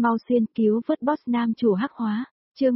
mau xuyên cứu vớt boss nam chủ hắc hóa, chương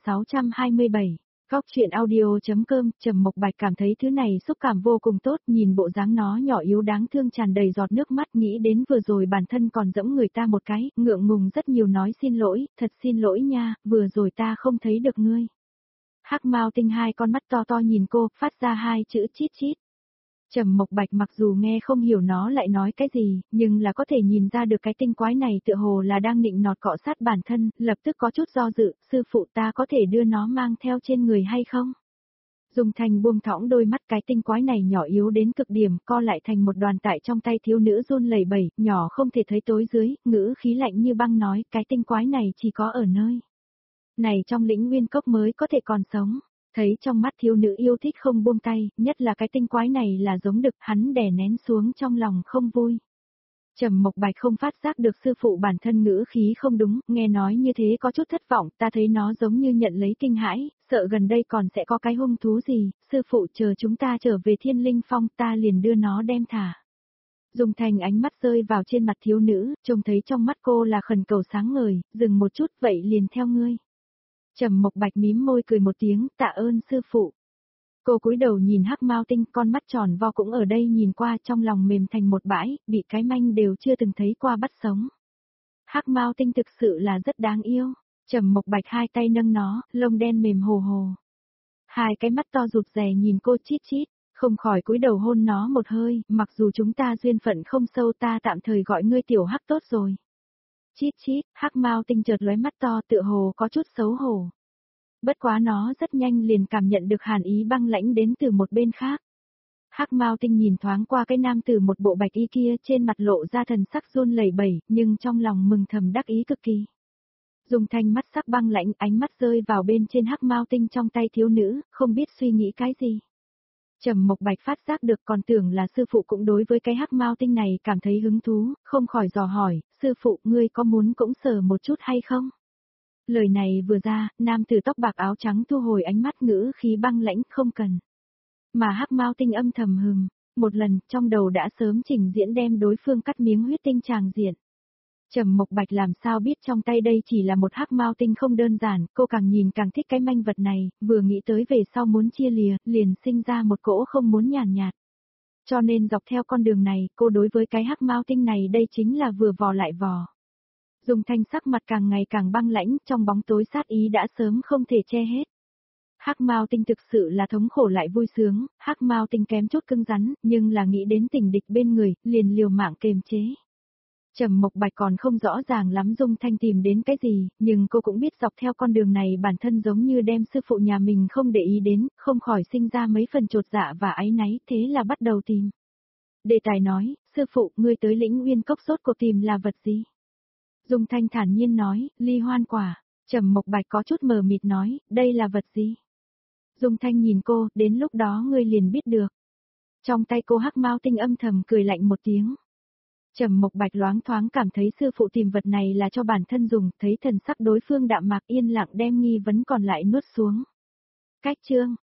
1627. Góc chuyện audio.com. Trầm Mộc Bạch cảm thấy thứ này xúc cảm vô cùng tốt, nhìn bộ dáng nó nhỏ yếu đáng thương tràn đầy giọt nước mắt, nghĩ đến vừa rồi bản thân còn giẫm người ta một cái, ngượng ngùng rất nhiều nói xin lỗi, thật xin lỗi nha, vừa rồi ta không thấy được ngươi. Hắc Mao Tinh hai con mắt to to nhìn cô, phát ra hai chữ chít chít. Trầm Mộc Bạch mặc dù nghe không hiểu nó lại nói cái gì, nhưng là có thể nhìn ra được cái tinh quái này tựa hồ là đang nịnh nọt cọ sát bản thân, lập tức có chút do dự, sư phụ ta có thể đưa nó mang theo trên người hay không? Dung Thành buông thõng đôi mắt, cái tinh quái này nhỏ yếu đến cực điểm, co lại thành một đoàn tại trong tay thiếu nữ run lẩy bẩy, nhỏ không thể thấy tối dưới, ngữ khí lạnh như băng nói, cái tinh quái này chỉ có ở nơi này trong lĩnh nguyên cốc mới có thể còn sống. Thấy trong mắt thiếu nữ yêu thích không buông tay, nhất là cái tinh quái này là giống đực, hắn đè nén xuống trong lòng không vui. Trầm Mộc Bạch không phát giác được sư phụ bản thân ngữ khí không đúng, nghe nói như thế có chút thất vọng, ta thấy nó giống như nhận lấy kinh hãi, sợ gần đây còn sẽ có cái hung thú gì, sư phụ chờ chúng ta trở về Thiên Linh Phong ta liền đưa nó đem thả. Dung Thành ánh mắt rơi vào trên mặt thiếu nữ, trông thấy trong mắt cô là khẩn cầu sáng ngời, dừng một chút vậy liền theo ngươi. Trầm Mộc Bạch mím môi cười một tiếng, tạ ơn sư phụ. Cô cúi đầu nhìn Hắc Mao Tinh, con mắt tròn vo cũng ở đây nhìn qua, trong lòng mềm thành một bãi, bị cái manh đều chưa từng thấy qua bắt sống. Hắc Mao Tinh thực sự là rất đáng yêu. Trầm Mộc Bạch hai tay nâng nó, lông đen mềm hồ hồ. Hai cái mắt to rụt rè nhìn cô chít chít, không khỏi cúi đầu hôn nó một hơi, mặc dù chúng ta duyên phận không sâu ta tạm thời gọi ngươi tiểu Hắc tốt rồi. Chít chít, Hắc Mao Tinh chợt lóe mắt to tựa hồ có chút xấu hổ. Bất quá nó rất nhanh liền cảm nhận được hàn ý băng lãnh đến từ một bên khác. Hắc Mao Tinh nhìn thoáng qua cái nam tử một bộ bạch y kia, trên mặt lộ ra thần sắc run lẩy bẩy, nhưng trong lòng mừng thầm đắc ý cực kỳ. Dung Thanh mắt sắc băng lãnh, ánh mắt rơi vào bên trên Hắc Mao Tinh trong tay thiếu nữ, không biết suy nghĩ cái gì. Trầm Mộc Bạch phát giác được, còn tưởng là sư phụ cũng đối với cái Hắc Mao Tinh này cảm thấy hứng thú, không khỏi dò hỏi, sư phụ ngươi có muốn cũng sờ một chút hay không? Lời này vừa ra, nam tử tóc bạc áo trắng thu hồi ánh mắt, ngữ khí băng lãnh, không cần. Mà Hắc Mao Tinh âm thầm hừm, một lần, trong đầu đã sớm trình diễn đem đối phương cắt miếng huyết tinh tràng diện. Trầm Mộc Bạch làm sao biết trong tay đây chỉ là một Hắc Mao Tinh không đơn giản, cô càng nhìn càng thích cái manh vật này, vừa nghĩ tới về sau muốn chia lìa, liền sinh ra một cỗ không muốn nhàn nhạt. Cho nên dọc theo con đường này, cô đối với cái Hắc Mao Tinh này đây chính là vừa vò lại vò. Dung Thanh sắc mặt càng ngày càng băng lãnh, trong bóng tối sát ý đã sớm không thể che hết. Hắc Mao Tinh thực sự là thống khổ lại vui sướng, Hắc Mao Tinh kém chút cứng rắn, nhưng là nghĩ đến tình địch bên người, liền liều mạng kềm chế. Trầm Mộc Bạch còn không rõ ràng lắm Dung Thanh tìm đến cái gì, nhưng cô cũng biết dọc theo con đường này bản thân giống như đem sư phụ nhà mình không để ý đến, không khỏi sinh ra mấy phần chột dạ và áy náy, thế là bắt đầu tìm. Đề tài nói, sư phụ, ngươi tới lĩnh nguyên cốc sốt cuộc tìm là vật gì? Dung Thanh thản nhiên nói, ly hoan quả. Trầm Mộc Bạch có chút mờ mịt nói, đây là vật gì? Dung Thanh nhìn cô, đến lúc đó ngươi liền biết được. Trong tay cô Hắc Mao Tinh âm thầm cười lạnh một tiếng. Trầm Mộc Bạch loáng thoáng cảm thấy sư phụ tìm vật này là cho bản thân dùng, thấy thần sắc đối phương đạm mạc yên lặng đem nghi vấn còn lại nuốt xuống. Cách chương,